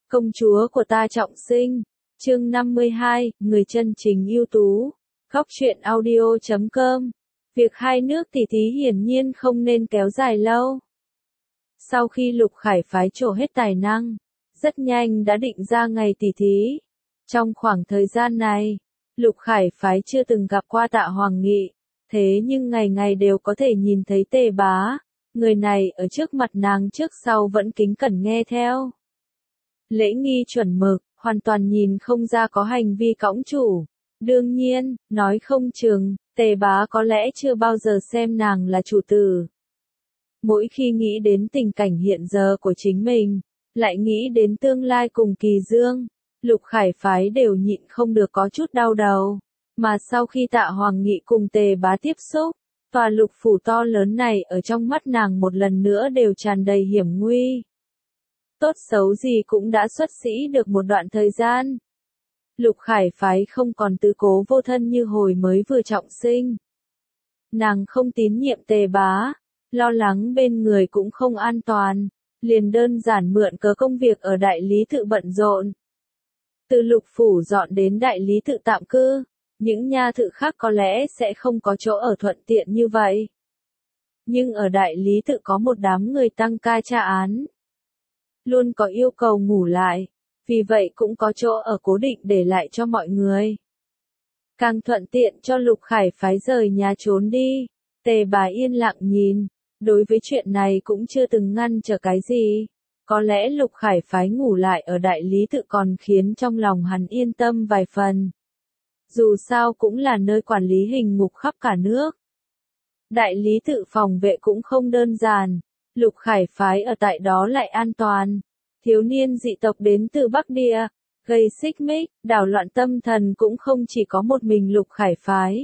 Công chúa của ta trọng sinh. Chương 52, người chân chính ưu tú. Góc truyện audio.com. Việc hai nước tỷ thí hiển nhiên không nên kéo dài lâu. Sau khi Lục Khải phái trổ hết tài năng, rất nhanh đã định ra ngày tỷ thí. Trong khoảng thời gian này, Lục Khải phái chưa từng gặp qua Tạ Hoàng Nghị, thế nhưng ngày ngày đều có thể nhìn thấy Tề Bá, người này ở trước mặt nàng trước sau vẫn kính cẩn nghe theo. Lễ nghi chuẩn mực, hoàn toàn nhìn không ra có hành vi cõng chủ. Đương nhiên, nói không chừng, Tề Bá có lẽ chưa bao giờ xem nàng là chủ tử. Mỗi khi nghĩ đến tình cảnh hiện giờ của chính mình, lại nghĩ đến tương lai cùng Kỳ Dương, Lục Khải phái đều nhịn không được có chút đau đầu. Mà sau khi Tạ Hoàng Nghị cùng Tề Bá tiếp xúc, và lục phủ to lớn này ở trong mắt nàng một lần nữa đều tràn đầy hiểm nguy. Tốt xấu gì cũng đã xuất sĩ được một đoạn thời gian. Lục Khải phái không còn tứ cố vô thân như hồi mới vừa trọng sinh. Nàng không tín nhiệm Tề Bá, lo lắng bên người cũng không an toàn, liền đơn giản mượn cớ công việc ở đại lý tự bận rộn. Từ lục phủ dọn đến đại lý tự tạm cư, những nha thự khác có lẽ sẽ không có chỗ ở thuận tiện như vậy. Nhưng ở đại lý tự có một đám người tăng ca tra án. Luôn có yêu cầu ngủ lại, vì vậy cũng có chỗ ở cố định để lại cho mọi người. Càng thuận tiện cho Lục Khải phái rời nhà trốn đi. Tề Bá yên lặng nhìn, đối với chuyện này cũng chưa từng ngăn trở cái gì. Có lẽ Lục Khải phái ngủ lại ở đại lý tự còn khiến trong lòng hắn yên tâm vài phần. Dù sao cũng là nơi quản lý hình ngục khắp cả nước. Đại lý tự phòng vệ cũng không đơn giản, Lục Khải phái ở tại đó lại an toàn. Thiếu niên dị tộc đến từ Bắc Địa, gây xích mích, đảo loạn tâm thần cũng không chỉ có một mình Lục Khải phái.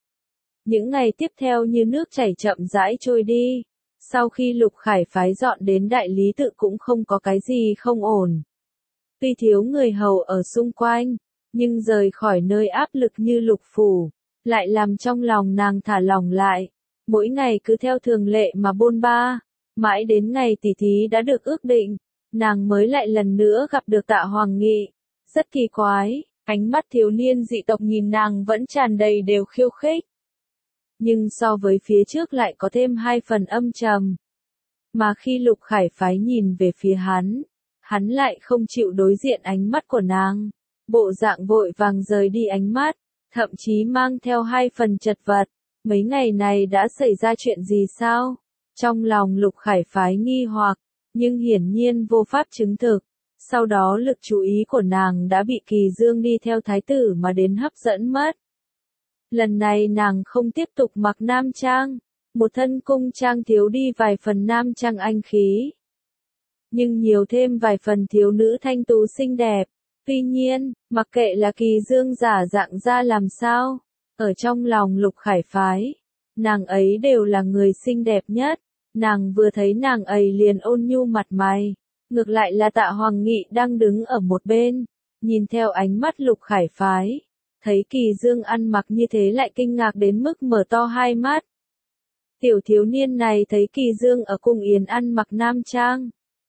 Những ngày tiếp theo như nước chảy chậm rãi trôi đi, sau khi Lục Khải phái dọn đến đại lý tự cũng không có cái gì không ổn. Tuy thiếu người hầu ở xung quanh, nhưng rời khỏi nơi áp lực như lục phủ, lại làm trong lòng nàng thả lỏng lại, mỗi ngày cứ theo thường lệ mà bôn ba, mãi đến ngày tỷ thí đã được ước định, nàng mới lại lần nữa gặp được Tạ Hoàng Nghị. Rất kỳ quái, ánh mắt thiếu niên dị tộc nhìn nàng vẫn tràn đầy đều khiêu khích. Nhưng so với phía trước lại có thêm hai phần âm trầm. Mà khi Lục Khải phái nhìn về phía hắn lại không chịu đối diện ánh mắt của nàng. Bộ dạng vội vàng rời đi ánh mắt, thậm chí mang theo hai phần chật vật. Mấy ngày này đã xảy ra chuyện gì sao? Trong lòng Lục Khải phái nghi hoặc, nhưng hiển nhiên vô pháp chứng thực. Sau đó lực chú ý của nàng đã bị Kỳ Dương đi theo thái tử mà đến hấp dẫn mất. Lần này nàng không tiếp tục mặc nam trang, một thân cung trang thiếu đi vài phần nam trang anh khí. Nhưng nhiều thêm vài phần thiếu nữ thanh tú xinh đẹp. Tuy nhiên, mặc kệ là Kỳ Dương giả dạng ra làm sao, ở trong lòng Lục Khải phái, nàng ấy đều là người xinh đẹp nhất. Nàng vừa thấy nàng ấy liền ôn nhu mặt mày. Ngược lại là Tạ Hoàng Nghị đang đứng ở một bên, nhìn theo ánh mắt Lục Khải phái, thấy Kỳ Dương ăn mặc như thế lại kinh ngạc đến mức mở to hai mắt. Tiểu thiếu niên này thấy Kỳ Dương ở cung yến ăn mặc nam trang,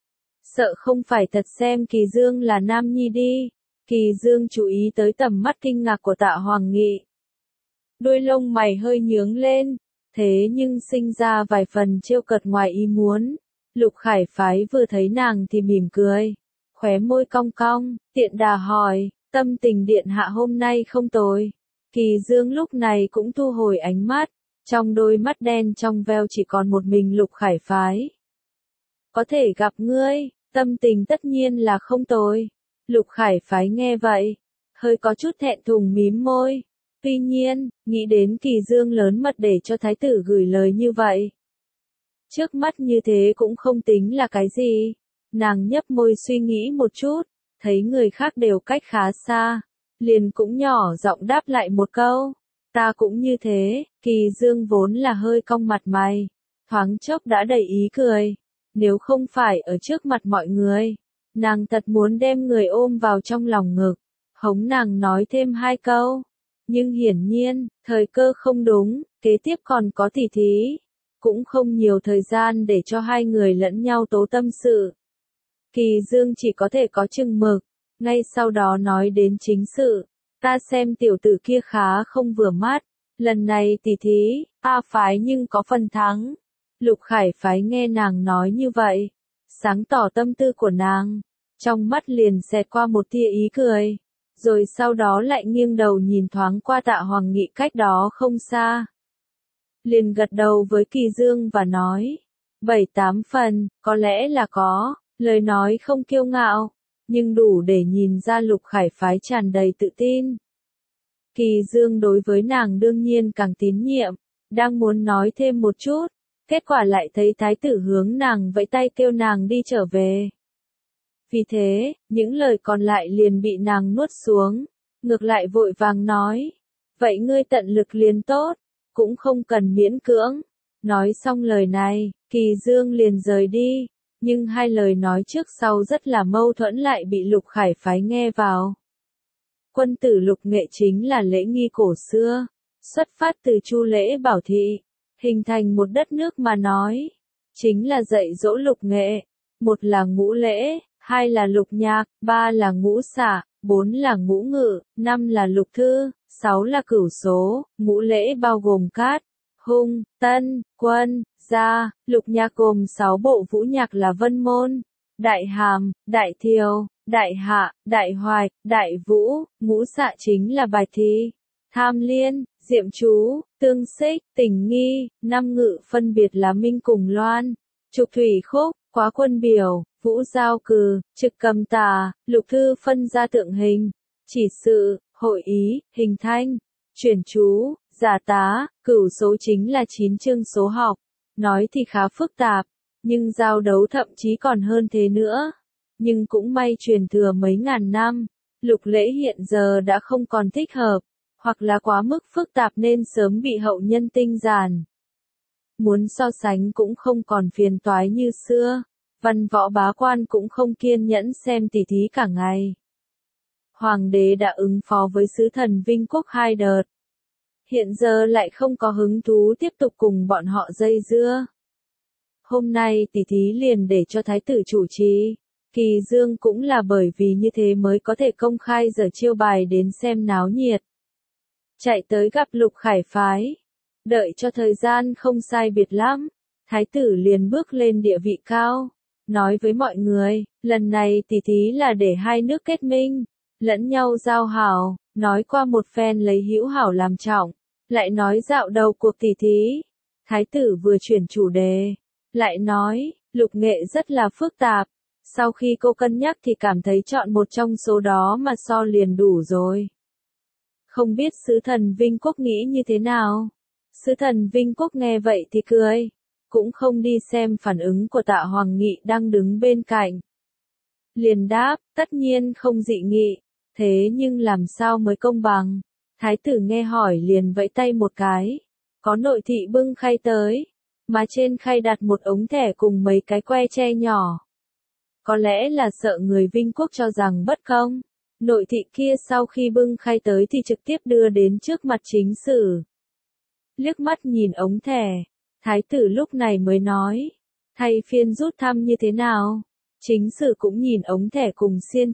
sợ không phải thật xem Kỳ Dương là nam nhi đi. Kỳ Dương chú ý tới tầm mắt kinh ngạc của Tạ Hoàng Nghị. Đôi lông mày hơi nhướng lên, thế nhưng sinh ra vài phần trêu cợt ngoài ý muốn. Lục Khải phái vừa thấy nàng thì mỉm cười, khóe môi cong cong, tiện đà hỏi, tâm tình điện hạ hôm nay không tồi. Kỳ Dương lúc này cũng thu hồi ánh mắt, trong đôi mắt đen trong veo chỉ còn một mình Lục Khải phái. Có thể gặp ngươi, tâm tình tất nhiên là không tồi. Lục Khải phái nghe vậy, hơi có chút thẹn thùng mím môi. Tuy nhiên, nghĩ đến Kỳ Dương lớn mật để cho thái tử gửi lời như vậy. Trước mắt như thế cũng không tính là cái gì. Nàng nhấp môi suy nghĩ một chút, thấy người khác đều cách khá xa, liền cũng nhỏ giọng đáp lại một câu. Ta cũng như thế. Kỳ Dương vốn là hơi cong mặt mày, thoáng chốc đã đầy ý cười. Nếu không phải ở trước mặt mọi người, nàng thật muốn đem người ôm vào trong lòng ngực, hống nàng nói thêm hai câu. Nhưng hiển nhiên, thời cơ không đúng, kế tiếp còn có tỷ thí. Cũng không nhiều thời gian để cho hai người lẫn nhau tố tâm sự. Kỳ Dương chỉ có thể có chừng mực, ngay sau đó nói đến chính sự. Ta xem tiểu tử kia khá không vừa mắt, lần này tỷ thí, A phái nhưng có phần thắng. Lục Khải phái nghe nàng nói như vậy, sáng tỏ tâm tư của nàng, trong mắt liền xẹt qua một tia ý cười, rồi sau đó lại nghiêng đầu nhìn thoáng qua Tạ Hoàng Nghị cách đó không xa. Liền gật đầu với Kỳ Dương và nói, 7-8 phần, có lẽ là có, lời nói không kiêu ngạo, nhưng đủ để nhìn ra Lục Khải phái tràn đầy tự tin. Kỳ Dương đối với nàng đương nhiên càng tín nhiệm, đang muốn nói thêm một chút, kết quả lại thấy thái tử hướng nàng vẫy tay kêu nàng đi trở về. Vì thế, những lời còn lại liền bị nàng nuốt xuống, ngược lại vội vàng nói, vậy ngươi tận lực liền tốt, cũng không cần miễn cưỡng. Nói xong lời này, Kỳ Dương liền rời đi, nhưng hai lời nói trước sau rất là mâu thuẫn lại bị Lục Khải phái nghe vào. Quân tử Lục Nghệ chính là lễ nghi cổ xưa, xuất phát từ Chu lễ Bảo Thị, hình thành một đất nước mà nói, chính là dạy dỗ Lục Nghệ, một là ngũ lễ, hai là lục nhạc, ba là ngũ xả, bốn là ngũ ngự, năm là lục thư, sáu là cửu số. Ngũ lễ bao gồm cát, hung, tân, quân, gia. Lục nhạc gồm 6 bộ vũ nhạc là vân môn, đại hàm, đại thiều, đại hạ, đại hoài, đại vũ. Ngũ xạ chính là bài thi, tham liên, diệm chú, tương xích, tình nghi. Năm ngự phân biệt là minh cùng loan, trục thủy khúc, quá quân biểu, vũ giao cừ, trực cầm tà. Lục thư phân ra tượng hình, chỉ sự, hội ý, hình thanh, chuyển chú, giả tá. Cửu số chính là 9 chương số học, nói thì khá phức tạp, nhưng giao đấu thậm chí còn hơn thế nữa. Nhưng cũng may truyền thừa mấy ngàn năm, lục lễ hiện giờ đã không còn thích hợp, hoặc là quá mức phức tạp nên sớm bị hậu nhân tinh giản. Muốn so sánh cũng không còn phiền toái như xưa, văn võ bá quan cũng không kiên nhẫn xem tỉ thí cả ngày. Hoàng đế đã ứng phó với sứ thần Vinh Quốc 2 đợt. Hiện giờ lại không có hứng thú tiếp tục cùng bọn họ dây dưa. Hôm nay tỉ thí liền để cho thái tử chủ trì. Kỳ Dương cũng là bởi vì như thế mới có thể công khai giở chiêu bài đến xem náo nhiệt. Chạy tới gặp Lục Khải phái. Đợi cho thời gian không sai biệt lắm, thái tử liền bước lên địa vị cao, nói với mọi người, lần này tỉ thí là để hai nước kết minh, lẫn nhau giao hảo. Nói qua một phen lấy hữu hảo làm trọng, lại nói dạo đầu cuộc tỉ thí. Thái tử vừa chuyển chủ đề, lại nói, lục nghệ rất là phức tạp, sau khi cô cân nhắc thì cảm thấy chọn một trong số đó mà so liền đủ rồi. Không biết sứ thần Vinh Quốc nghĩ như thế nào? Sứ thần Vinh Quốc nghe vậy thì cười, cũng không đi xem phản ứng của Tạ Hoàng Nghị đang đứng bên cạnh. Liền đáp, tất nhiên không dị nghị, thế nhưng làm sao mới công bằng? Thái tử nghe hỏi liền vẫy tay một cái, có nội thị bưng khay tới, mà trên khay đặt một ống thẻ cùng mấy cái que tre nhỏ. Có lẽ là sợ người Vinh Quốc cho rằng bất công, nội thị kia sau khi bưng khay tới thì trực tiếp đưa đến trước mặt chính sử. Liếc mắt nhìn ống thẻ, thái tử lúc này mới nói, thay phiên rút thăm như thế nào? Chính sử cũng nhìn ống thẻ cùng xiên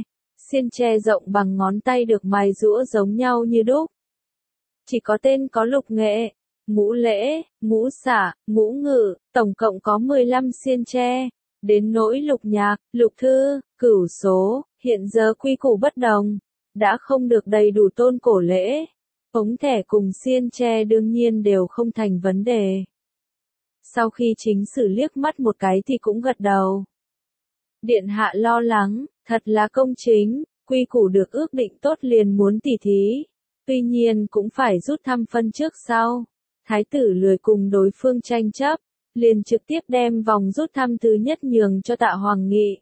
tre rộng bằng ngón tay được mài giũa giống nhau như đúc. Chỉ có tên có lục nghệ, ngũ lễ, ngũ xả, ngũ ngự, tổng cộng có 15 xiên tre. Đến nỗi lục nhạc, lục thư, cửu số, hiện giờ quy củ bất đồng, đã không được đầy đủ tôn cổ lễ. Ống thẻ cùng xiên tre đương nhiên đều không thành vấn đề. Sau khi chính sử liếc mắt một cái thì cũng gật đầu. Điện hạ lo lắng, thật là công chính, quy củ được ước định tốt liền muốn tỉ thí. Tuy nhiên cũng phải rút thăm phân trước sau. Thái tử lười cùng đối phương tranh chấp, liền trực tiếp đem vòng rút thăm thứ nhất nhường cho Tạ Hoàng Nghị.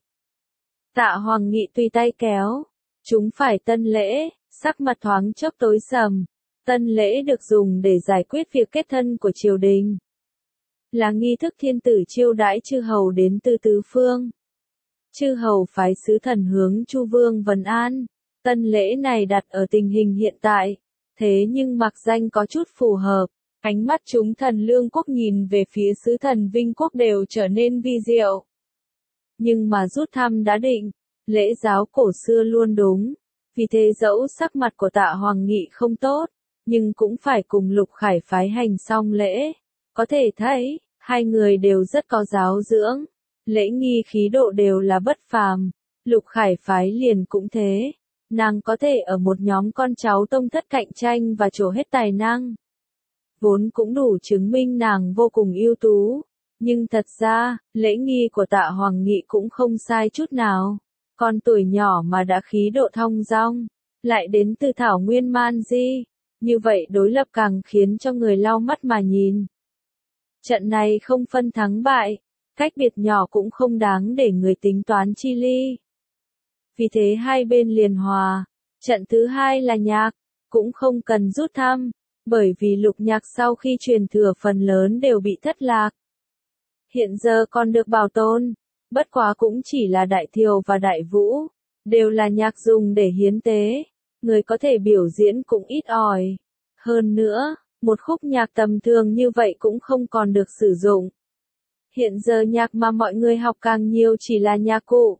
Tạ Hoàng Nghị tùy tay kéo, chúng phải tân lễ, sắc mặt thoáng chốc tối sầm. Tân lễ được dùng để giải quyết việc kết thân của triều đình. Là nghi thức thiên tử chiêu đãi chư hầu đến từ tứ phương. Chư hầu phái sứ thần hướng Chu Vương vấn an. Tân lễ này đặt ở tình hình hiện tại, thế nhưng mặc danh có chút phù hợp. Ánh mắt chúng thần Lương Quốc nhìn về phía sứ thần Vinh Quốc đều trở nên vi diệu. Nhưng mà rút thăm đã định, lễ giáo cổ xưa luôn đúng. Vì thế dẫu sắc mặt của Tạ Hoàng Nghị không tốt, nhưng cũng phải cùng Lục Khải phái hành xong lễ. Có thể thấy, hai người đều rất có giáo dưỡng, lễ nghi khí độ đều là bất phàm. Lục Khải phái liền cũng thế, nàng có thể ở một nhóm con cháu tông thất cạnh tranh và trổ hết tài năng. Vốn cũng đủ chứng minh nàng vô cùng ưu tú, nhưng thật ra, lễ nghi của Tạ Hoàng Nghị cũng không sai chút nào. Con tuổi nhỏ mà đã khí độ thong dong, lại đến từ thảo nguyên Man Di, như vậy đối lập càng khiến cho người lau mắt mà nhìn. Trận này không phân thắng bại, cách biệt nhỏ cũng không đáng để người tính toán chi ly. Vì thế hai bên liền hòa. Trận thứ hai là nhạc, cũng không cần rút thăm, bởi vì Lục Nhạc sau khi truyền thừa phần lớn đều bị thất lạc. Hiện giờ còn được bảo tồn, bất quá cũng chỉ là Đại Thiều và Đại Vũ, đều là nhạc dùng để hiến tế, người có thể biểu diễn cũng ít ỏi. Hơn nữa, một khúc nhạc tầm thường như vậy cũng không còn được sử dụng. Hiện giờ nhạc mà mọi người học càng nhiều chỉ là nhạc cụ.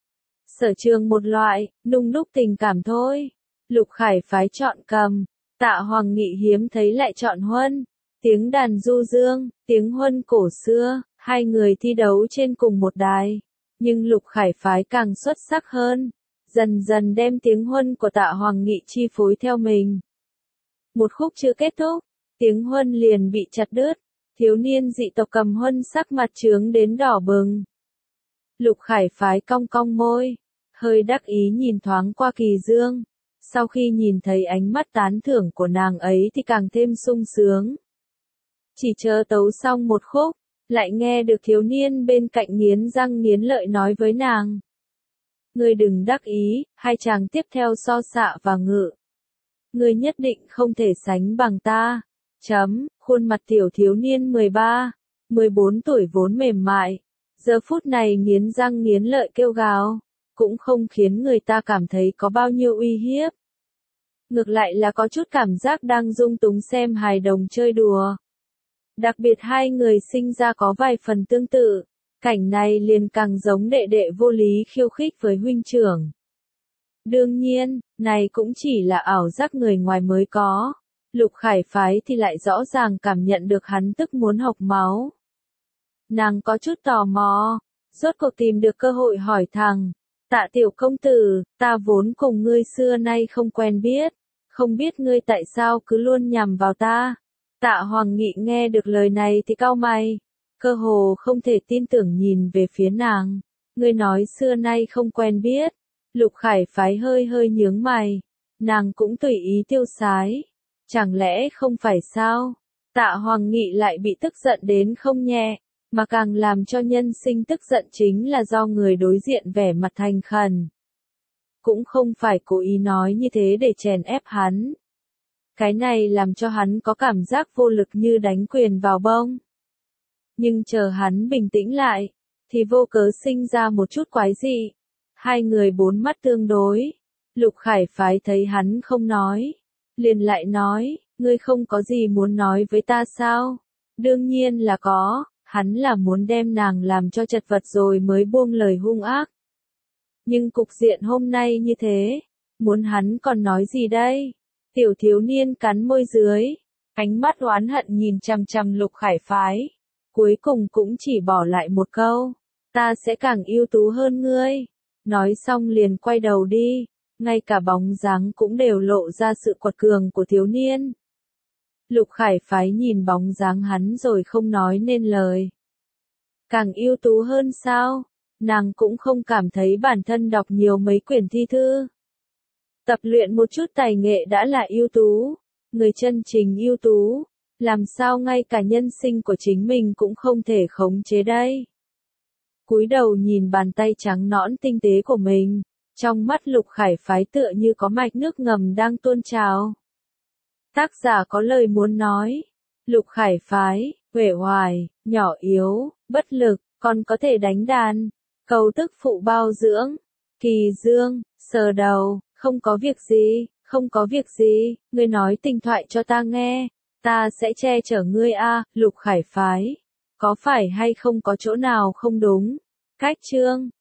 Sở trường một loại, nung đúc tình cảm thôi. Lục Khải phái chọn cầm, Tạ Hoàng Nghị hiếm thấy lại chọn huân. Tiếng đàn du dương, tiếng huân cổ xưa, hai người thi đấu trên cùng một đài. Nhưng Lục Khải phái càng xuất sắc hơn, dần dần đem tiếng huân của Tạ Hoàng Nghị chi phối theo mình. Một khúc chưa kết thúc, tiếng huân liền bị chặt đứt, thiếu niên dị tộc cầm huân sắc mặt trướng đến đỏ bừng. Lục Khải phái cong cong môi, hơi đắc ý nhìn thoáng qua Kỳ Dương. Sau khi nhìn thấy ánh mắt tán thưởng của nàng ấy thì càng thêm sung sướng. Chỉ chờ tấu xong một khúc, lại nghe được thiếu niên bên cạnh nghiến răng nghiến lợi nói với nàng. Ngươi đừng đắc ý, hai chàng tiếp theo so xạ và ngự. Ngươi nhất định không thể sánh bằng ta. Khuôn mặt tiểu thiếu niên 13, 14 tuổi vốn mềm mại. Giờ phút này nghiến răng nghiến lợi kêu gào, cũng không khiến người ta cảm thấy có bao nhiêu uy hiếp. Ngược lại là có chút cảm giác đang dung túng xem hài đồng chơi đùa. Đặc biệt hai người sinh ra có vài phần tương tự, cảnh này liền càng giống đệ đệ vô lý khiêu khích với huynh trưởng. Đương nhiên, này cũng chỉ là ảo giác người ngoài mới có. Lục Khải phái thì lại rõ ràng cảm nhận được hắn tức muốn hộc máu. Nàng có chút tò mò, rốt cuộc tìm được cơ hội hỏi thằng, Tạ tiểu công tử, ta vốn cùng ngươi xưa nay không quen biết, không biết ngươi tại sao cứ luôn nhằm vào ta. Tạ Hoàng Nghị nghe được lời này thì cau mày, cơ hồ không thể tin tưởng nhìn về phía nàng. Ngươi nói xưa nay không quen biết. Lục Khải phái hơi hơi nhướng mày, nàng cũng tùy ý tiêu sái. Chẳng lẽ không phải sao? Tạ Hoàng Nghị lại bị tức giận đến không nhẹ, mà càng làm cho nhân sinh tức giận chính là do người đối diện vẻ mặt thành khẩn. Cũng không phải cố ý nói như thế để chèn ép hắn. Cái này làm cho hắn có cảm giác vô lực như đánh quyền vào bông. Nhưng chờ hắn bình tĩnh lại, thì vô cớ sinh ra một chút quái dị. Hai người bốn mắt tương đối. Lục Khải phái thấy hắn không nói, liền lại nói, ngươi không có gì muốn nói với ta sao? Đương nhiên là có, hắn là muốn đem nàng làm cho chật vật rồi mới buông lời hung ác. Nhưng cục diện hôm nay như thế, muốn hắn còn nói gì đây? Tiểu thiếu niên cắn môi dưới, ánh mắt oán hận nhìn chằm chằm Lục Khải phái. Cuối cùng cũng chỉ bỏ lại một câu, ta sẽ càng ưu tú hơn ngươi. Nói xong liền quay đầu đi, ngay cả bóng dáng cũng đều lộ ra sự quật cường của thiếu niên. Lục Khải phái nhìn bóng dáng hắn rồi không nói nên lời. Càng ưu tú hơn sao? Nàng cũng không cảm thấy bản thân đọc nhiều mấy quyển thi thư. Tập luyện một chút tài nghệ đã là ưu tú, người chân chính ưu tú, làm sao ngay cả nhân sinh của chính mình cũng không thể khống chế đây. Cúi đầu nhìn bàn tay trắng nõn tinh tế của mình, trong mắt Lục Khải phái tựa như có mạch nước ngầm đang tuôn trào. Tác giả có lời muốn nói, Lục Khải phái, uể oải, nhỏ yếu, bất lực, còn có thể đánh đàn, cầu tức phụ bao dưỡng. Kỳ Dương, sờ đầu, không có việc gì, không có việc gì, ngươi nói tình thoại cho ta nghe, ta sẽ che chở ngươi a. Lục Khải phái, có phải hay không có chỗ nào không đúng? Cách chương